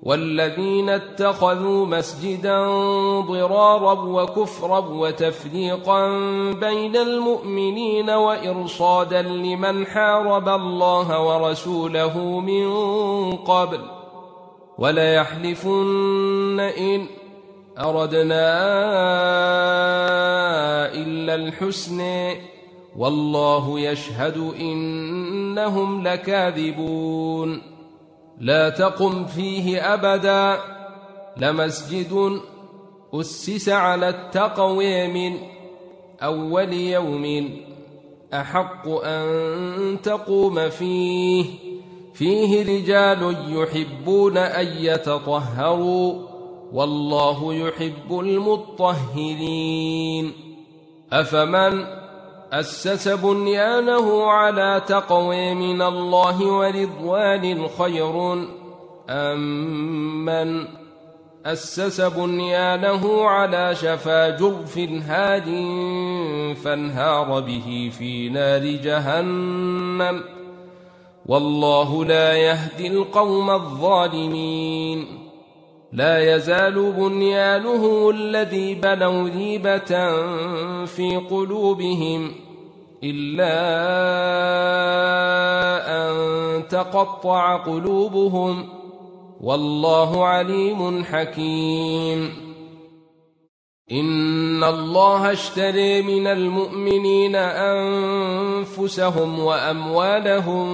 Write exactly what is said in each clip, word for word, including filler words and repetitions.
والذين اتخذوا مسجدا ضرارا وكفرا وتفريقا بين المؤمنين وإرصادا لمن حارب الله ورسوله من قبل وليحلفن إن أردنا إلا الحسنى والله يشهد إنهم لكاذبون لا تقم فيه أبدا لمسجد أسس على التقوى من أول يوم أحق أن تقوم فيه فيه رجال يحبون أن يتطهروا والله يحب المطهرين أفمن أسس بنيانه على تقوى من الله ورضوان خير أم من أسس بنيانه على شفا جرف هاد فانهار به في نار جهنم والله لا يهدي القوم الظالمين لا يزال بنيانه الذي بنوا ريبة في قلوبهم إلا أن تقطع قلوبهم والله عليم حكيم إن الله اشتري من المؤمنين أنفسهم وأموالهم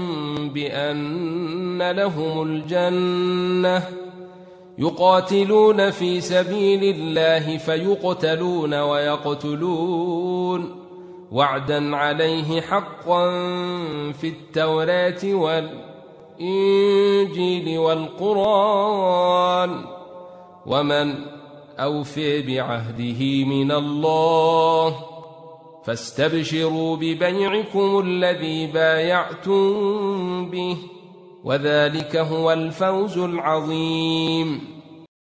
بأن لهم الجنة يقاتلون في سبيل الله فيقتلون ويقتلون وعدا عليه حقا في التوراة والإنجيل والقرآن ومن أوفي بعهده من الله فاستبشروا ببيعكم الذي بايعتم به وذلك هو الفوز العظيم